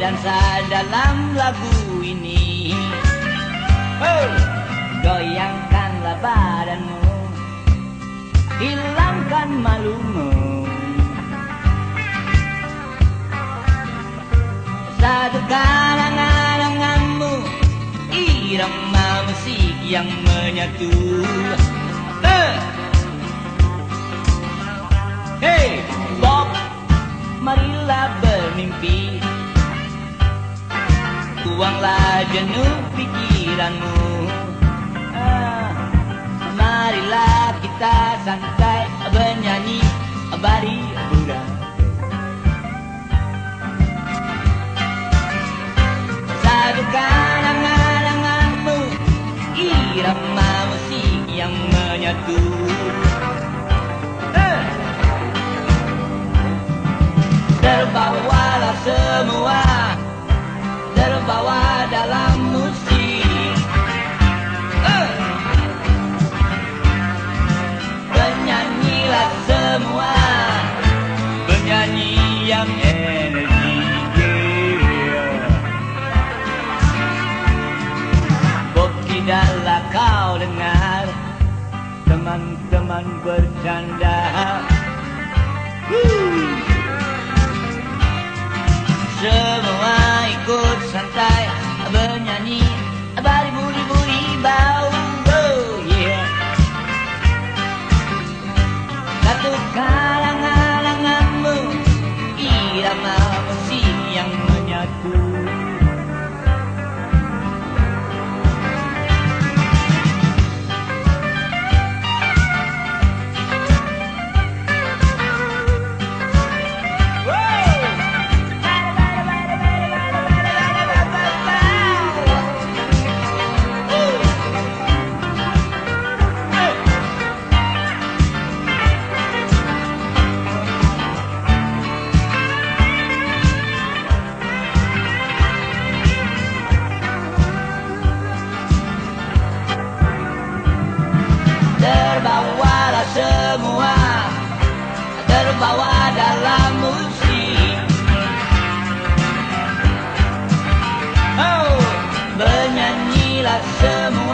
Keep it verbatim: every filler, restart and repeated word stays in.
berdansa dalam lagu ini. Oh, goyangkanlah badanmu, hilangkan malumu. Satukan angan-anganmu, irama musik yang menyatu. Eh. Hey Bob, marilah bermimpi, tuanglah jenuh pikiranmu. ah, Marilah kita santai bernyanyi bari budak. Satukan angan-anganmu, irama musik yang menyatu. Terbawalah semua, terbawa dalam musik. uh. Bernyanyilah semua, bernyanyi yang energi. Kok tidaklah kau dengar teman-teman bercanda? Woo! Semua ikut santai bernyanyi bari buri-buri bau. Oh yeah. Satukan angan-anganmu, irama musik yang menyatu. Terbawalah semua, terbawa dalam musik. Oh, bernyanyilah semua.